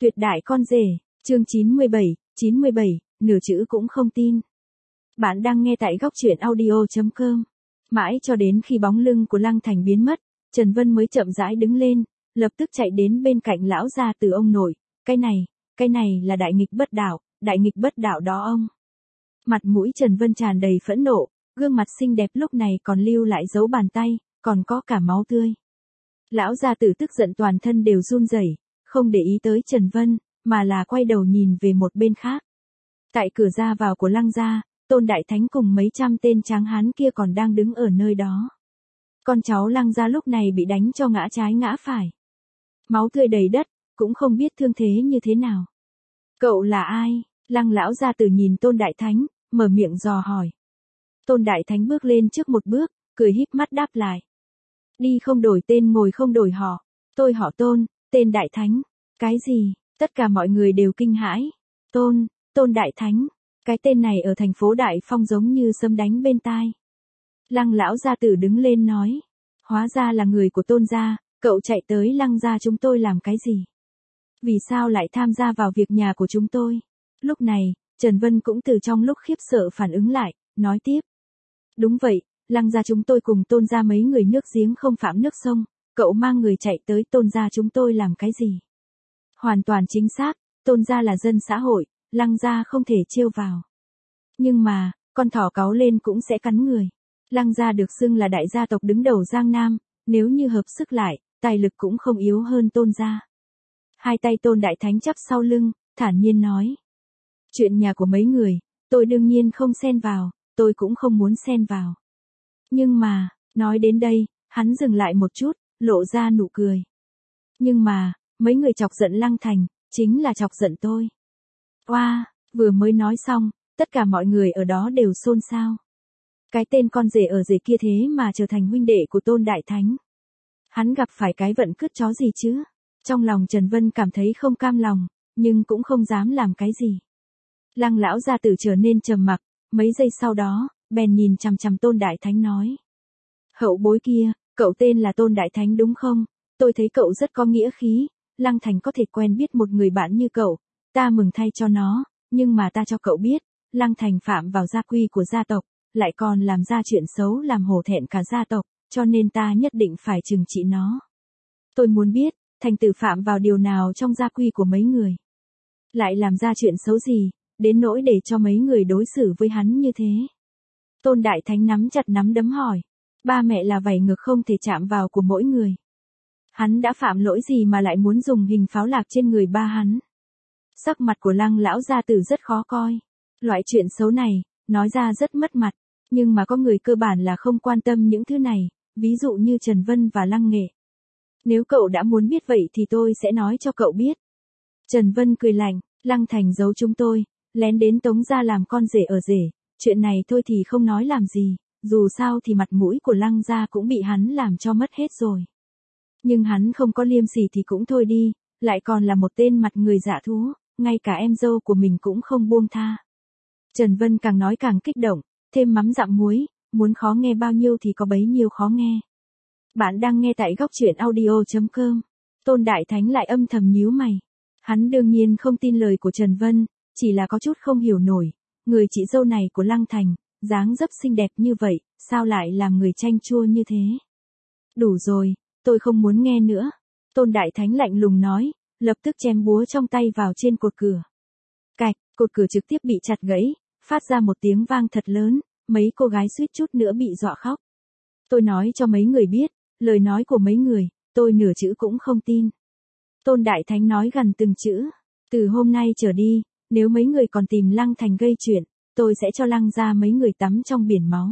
Tuyệt đại con rể, chương 97, nửa chữ cũng không tin. Bạn đang nghe tại góc truyện audio.com. Mãi cho đến khi bóng lưng của Lăng Thành biến mất, Trần Vân mới chậm rãi đứng lên, lập tức chạy đến bên cạnh lão gia từ ông nội. Cái này là đại nghịch bất đạo đó ông. Mặt mũi Trần Vân tràn đầy phẫn nộ, gương mặt xinh đẹp lúc này còn lưu lại dấu bàn tay, còn có cả máu tươi. Lão gia tử tức giận toàn thân đều run rẩy, không để ý tới Trần Vân, mà là quay đầu nhìn về một bên khác. Tại cửa ra vào của Lăng gia, Tôn Đại Thánh cùng mấy trăm tên tráng hán kia còn đang đứng ở nơi đó. Con cháu Lăng gia lúc này bị đánh cho ngã trái ngã phải. Máu tươi đầy đất, cũng không biết thương thế như thế nào. Cậu là ai? Lăng lão gia tử nhìn Tôn Đại Thánh, mở miệng dò hỏi. Tôn Đại Thánh bước lên trước một bước, cười híp mắt đáp lại. Đi không đổi tên ngồi không đổi họ. Tôi họ Tôn, tên Đại Thánh. Cái gì? Tất cả mọi người đều kinh hãi. Tôn Đại Thánh. Cái tên này ở thành phố Đại Phong giống như sấm đánh bên tai. Lăng lão gia tử đứng lên nói. Hóa ra là người của Tôn gia, cậu chạy tới Lăng gia chúng tôi làm cái gì? Vì sao lại tham gia vào việc nhà của chúng tôi? Lúc này, Trần Vân cũng từ trong lúc khiếp sợ phản ứng lại, nói tiếp. Đúng vậy, Lăng gia chúng tôi cùng Tôn gia mấy người nước giếng không phạm nước sông, cậu mang người chạy tới Tôn gia chúng tôi làm cái gì? Hoàn toàn chính xác, Tôn gia là dân xã hội, Lăng gia không thể trêu vào. Nhưng mà, con thỏ cáu lên cũng sẽ cắn người. Lăng gia được xưng là đại gia tộc đứng đầu Giang Nam, nếu như hợp sức lại, tài lực cũng không yếu hơn Tôn gia. Hai tay Tôn Đại Thánh chắp sau lưng, thản nhiên nói. Chuyện nhà của mấy người, tôi đương nhiên không xen vào, tôi cũng không muốn xen vào. Nhưng mà, nói đến đây, hắn dừng lại một chút, lộ ra nụ cười. Nhưng mà, mấy người chọc giận Lăng Thành, chính là chọc giận tôi. Oa, vừa mới nói xong, tất cả mọi người ở đó đều xôn xao. Cái tên con rể ở rể kia thế mà trở thành huynh đệ của Tôn Đại Thánh. Hắn gặp phải cái vận cứt chó gì chứ? Trong lòng Trần Vân cảm thấy không cam lòng, nhưng cũng không dám làm cái gì. Lăng lão gia tử trở nên trầm mặc, mấy giây sau đó, bèn nhìn chằm chằm Tôn Đại Thánh nói. Hậu bối kia, cậu tên là Tôn Đại Thánh đúng không? Tôi thấy cậu rất có nghĩa khí, Lăng Thành có thể quen biết một người bạn như cậu, ta mừng thay cho nó, nhưng mà ta cho cậu biết, Lăng Thành phạm vào gia quy của gia tộc, lại còn làm ra chuyện xấu làm hổ thẹn cả gia tộc, cho nên ta nhất định phải trừng trị nó. Tôi muốn biết, Thành tử phạm vào điều nào trong gia quy của mấy người? Lại làm ra chuyện xấu gì, đến nỗi để cho mấy người đối xử với hắn như thế? Tôn Đại Thánh nắm chặt nắm đấm hỏi. Ba mẹ là vảy ngược không thể chạm vào của mỗi người. Hắn đã phạm lỗi gì mà lại muốn dùng hình pháo lạc trên người ba hắn? Sắc mặt của Lăng lão gia tử rất khó coi. Loại chuyện xấu này, nói ra rất mất mặt, nhưng mà có người cơ bản là không quan tâm những thứ này, ví dụ như Trần Vân và Lăng Nghệ. Nếu cậu đã muốn biết vậy thì tôi sẽ nói cho cậu biết. Trần Vân cười lạnh, Lăng Thành giấu chúng tôi, lén đến Tống gia làm con rể ở rể, chuyện này thôi thì không nói làm gì, dù sao thì mặt mũi của Lăng gia cũng bị hắn làm cho mất hết rồi. Nhưng hắn không có liêm sỉ thì cũng thôi đi, lại còn là một tên mặt người dạ thú, ngay cả em dâu của mình cũng không buông tha. Trần Vân càng nói càng kích động, thêm mắm dặm muối, muốn khó nghe bao nhiêu thì có bấy nhiêu khó nghe. Bạn đang nghe tại góc truyện audio.com. Tôn Đại Thánh lại âm thầm nhíu mày. Hắn đương nhiên không tin lời của Trần Vân, chỉ là có chút không hiểu nổi, người chị dâu này của Lăng Thành, dáng dấp xinh đẹp như vậy, sao lại làm người chanh chua như thế? Đủ rồi, tôi không muốn nghe nữa. Tôn Đại Thánh lạnh lùng nói, lập tức chém búa trong tay vào trên cột cửa. Cạch, cột cửa trực tiếp bị chặt gãy, phát ra một tiếng vang thật lớn, mấy cô gái suýt chút nữa bị dọa khóc. Tôi nói cho mấy người biết, lời nói của mấy người, tôi nửa chữ cũng không tin. Tôn Đại Thánh nói gần từng chữ, từ hôm nay trở đi, nếu mấy người còn tìm Lăng Thành gây chuyện, tôi sẽ cho Lăng gia mấy người tắm trong biển máu.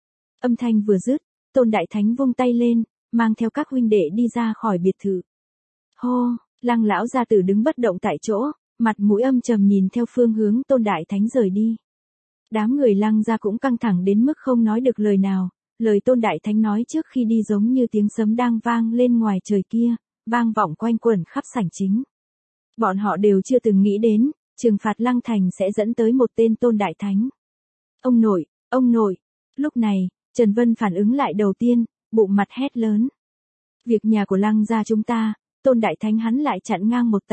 Âm thanh vừa dứt, Tôn Đại Thánh vung tay lên, mang theo các huynh đệ đi ra khỏi biệt thự. Hô, Lăng lão gia tử đứng bất động tại chỗ, mặt mũi âm trầm nhìn theo phương hướng Tôn Đại Thánh rời đi. Đám người Lăng gia cũng căng thẳng đến mức không nói được lời nào, lời Tôn Đại Thánh nói trước khi đi giống như tiếng sấm đang vang lên ngoài trời kia, vang vọng quanh quẩn khắp sảnh chính. Bọn họ đều chưa từng nghĩ đến, trừng phạt Lăng Thành sẽ dẫn tới một tên Tôn Đại Thánh. Ông nội, lúc này, Trần Vân phản ứng lại đầu tiên, bụng mặt hét lớn. Việc nhà của Lăng gia chúng ta, Tôn Đại Thánh hắn lại chặn ngang một tay,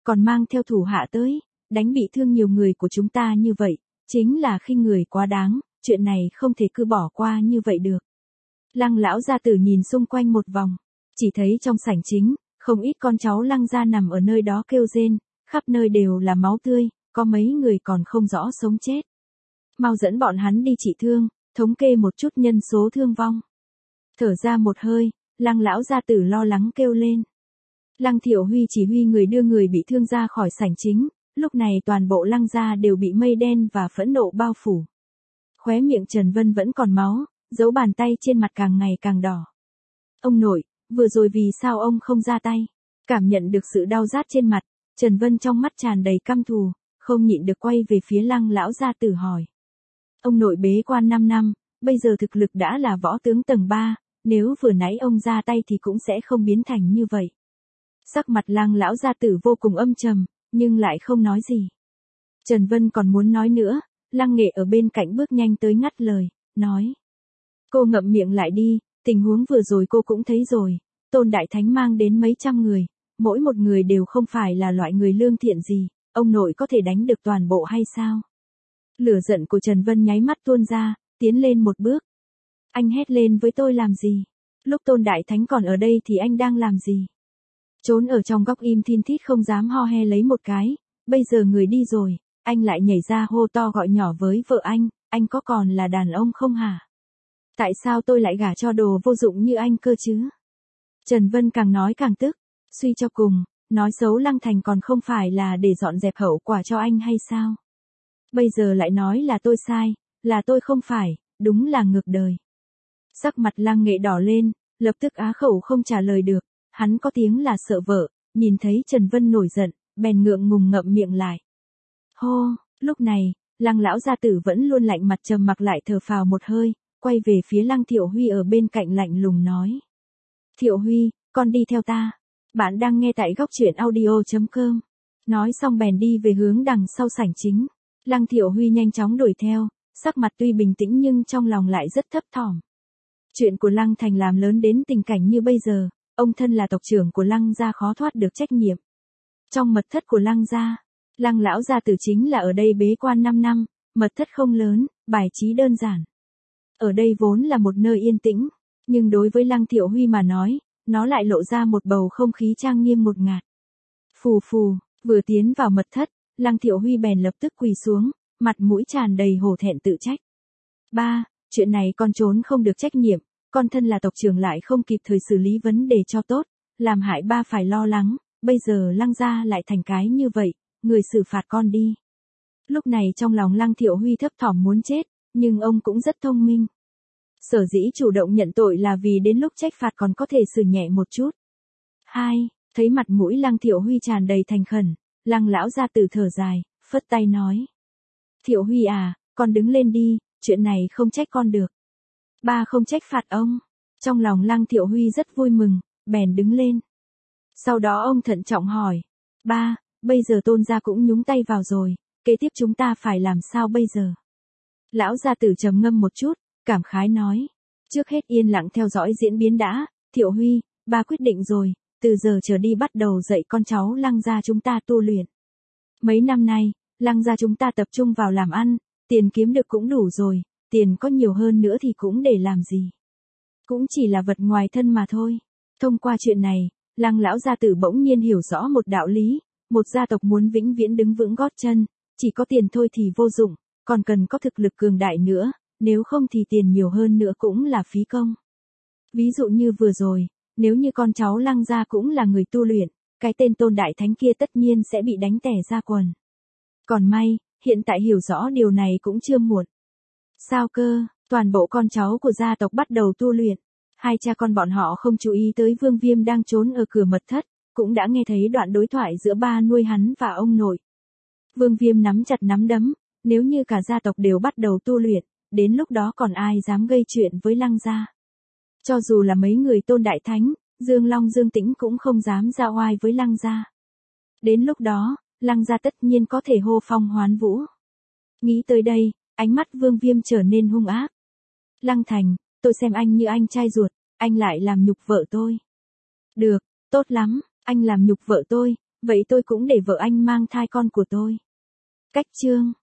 còn mang theo thủ hạ tới, đánh bị thương nhiều người của chúng ta như vậy, chính là khinh người quá đáng, chuyện này không thể cứ bỏ qua như vậy được. Lăng lão gia tử nhìn xung quanh một vòng, chỉ thấy trong sảnh chính, không ít con cháu Lăng gia nằm ở nơi đó kêu rên, khắp nơi đều là máu tươi, có mấy người còn không rõ sống chết. Mau dẫn bọn hắn đi trị thương, thống kê một chút nhân số thương vong. Thở ra một hơi, Lăng lão gia tử lo lắng kêu lên. Lăng Thiệu Huy chỉ huy người đưa người bị thương ra khỏi sảnh chính, lúc này toàn bộ Lăng gia đều bị mây đen và phẫn nộ bao phủ. Khóe miệng Trần Vân vẫn còn máu, dấu bàn tay trên mặt càng ngày càng đỏ. Ông nội, vừa rồi vì sao ông không ra tay? Cảm nhận được sự đau rát trên mặt, Trần Vân trong mắt tràn đầy căm thù, không nhịn được quay về phía Lăng lão gia tử hỏi. Ông nội bế quan 5 năm, bây giờ thực lực đã là võ tướng tầng 3, nếu vừa nãy ông ra tay thì cũng sẽ không biến thành như vậy. Sắc mặt Lăng lão gia tử vô cùng âm trầm, nhưng lại không nói gì. Trần Vân còn muốn nói nữa, Lăng Nghệ ở bên cạnh bước nhanh tới ngắt lời, nói. Cô ngậm miệng lại đi, tình huống vừa rồi cô cũng thấy rồi, Tôn Đại Thánh mang đến mấy trăm người, mỗi một người đều không phải là loại người lương thiện gì, ông nội có thể đánh được toàn bộ hay sao? Lửa giận của Trần Vân nháy mắt tuôn ra, tiến lên một bước. Anh hét lên với tôi làm gì? Lúc Tôn Đại Thánh còn ở đây thì anh đang làm gì? Trốn ở trong góc im thin thít không dám ho he lấy một cái, bây giờ người đi rồi, anh lại nhảy ra hô to gọi nhỏ với vợ anh có còn là đàn ông không hả? Tại sao tôi lại gả cho đồ vô dụng như anh cơ chứ? Trần Vân càng nói càng tức, suy cho cùng, nói xấu Lăng Thành còn không phải là để dọn dẹp hậu quả cho anh hay sao? Bây giờ lại nói là tôi sai, là tôi không phải, đúng là ngược đời. Sắc mặt Lăng Nghệ đỏ lên, lập tức á khẩu không trả lời được, hắn có tiếng là sợ vợ, nhìn thấy Trần Vân nổi giận, bèn ngượng ngùng ngậm miệng lại. Hô, lúc này, Lăng lão gia tử vẫn luôn lạnh mặt trầm mặc lại thở phào một hơi, quay về phía Lăng Thiệu Huy ở bên cạnh lạnh lùng nói. Thiệu Huy, con đi theo ta. Bạn đang nghe tại góc truyện audio.com. Nói xong bèn đi về hướng đằng sau sảnh chính. Lăng Thiệu Huy nhanh chóng đuổi theo, sắc mặt tuy bình tĩnh nhưng trong lòng lại rất thấp thỏm. Chuyện của Lăng Thành làm lớn đến tình cảnh như bây giờ, ông thân là tộc trưởng của Lăng gia khó thoát được trách nhiệm. Trong mật thất của Lăng gia, Lăng lão gia tử chính là ở đây bế quan 5 năm, mật thất không lớn, bài trí đơn giản. Ở đây vốn là một nơi yên tĩnh, nhưng đối với Lăng Thiệu Huy mà nói, nó lại lộ ra một bầu không khí trang nghiêm ngột ngạt. Phù phù, vừa tiến vào mật thất, Lăng Thiệu Huy bèn lập tức quỳ xuống, mặt mũi tràn đầy hổ thẹn tự trách. Ba, chuyện này con trốn không được trách nhiệm, con thân là tộc trưởng lại không kịp thời xử lý vấn đề cho tốt, làm hại ba phải lo lắng, bây giờ Lăng gia lại thành cái như vậy, người xử phạt con đi. Lúc này trong lòng Lăng Thiệu Huy thấp thỏm muốn chết, nhưng ông cũng rất thông minh. Sở dĩ chủ động nhận tội là vì đến lúc trách phạt còn có thể xử nhẹ một chút. 2. Thấy mặt mũi Lăng Thiệu Huy tràn đầy thành khẩn, Lăng lão gia tử thở dài, phất tay nói. Thiệu Huy à, con đứng lên đi, chuyện này không trách con được. Ba không trách phạt ông. Trong lòng Lăng Thiệu Huy rất vui mừng, bèn đứng lên. Sau đó ông thận trọng hỏi. Ba, bây giờ Tôn gia cũng nhúng tay vào rồi, kế tiếp chúng ta phải làm sao bây giờ? Lão gia tử trầm ngâm một chút, cảm khái nói. Trước hết yên lặng theo dõi diễn biến đã, Thiệu Huy, ba quyết định rồi, từ giờ trở đi bắt đầu dạy con cháu Lăng gia chúng ta tu luyện. Mấy năm nay, Lăng gia chúng ta tập trung vào làm ăn, tiền kiếm được cũng đủ rồi, tiền có nhiều hơn nữa thì cũng để làm gì. Cũng chỉ là vật ngoài thân mà thôi. Thông qua chuyện này, Lăng lão gia tử bỗng nhiên hiểu rõ một đạo lý, một gia tộc muốn vĩnh viễn đứng vững gót chân, chỉ có tiền thôi thì vô dụng, còn cần có thực lực cường đại nữa, nếu không thì tiền nhiều hơn nữa cũng là phí công. Ví dụ như vừa rồi, nếu như con cháu Lăng gia cũng là người tu luyện, cái tên Tôn Đại Thánh kia tất nhiên sẽ bị đánh tẻ ra quần. Còn may, hiện tại hiểu rõ điều này cũng chưa muộn. Sao cơ, toàn bộ con cháu của gia tộc bắt đầu tu luyện. Hai cha con bọn họ không chú ý tới Vương Viêm đang trốn ở cửa mật thất, cũng đã nghe thấy đoạn đối thoại giữa ba nuôi hắn và ông nội. Vương Viêm nắm chặt nắm đấm, nếu như cả gia tộc đều bắt đầu tu luyện, đến lúc đó còn ai dám gây chuyện với Lăng gia. Cho dù là mấy người Tôn Đại Thánh, Dương Long Dương Tĩnh cũng không dám ra oai với Lăng gia. Đến lúc đó, Lăng gia tất nhiên có thể hô phong hoán vũ. Nghĩ tới đây, ánh mắt Vương Viêm trở nên hung ác. Lăng Thành, tôi xem anh như anh trai ruột, anh lại làm nhục vợ tôi. Được, tốt lắm, anh làm nhục vợ tôi, Vậy tôi cũng để vợ anh mang thai con của tôi. Cách chương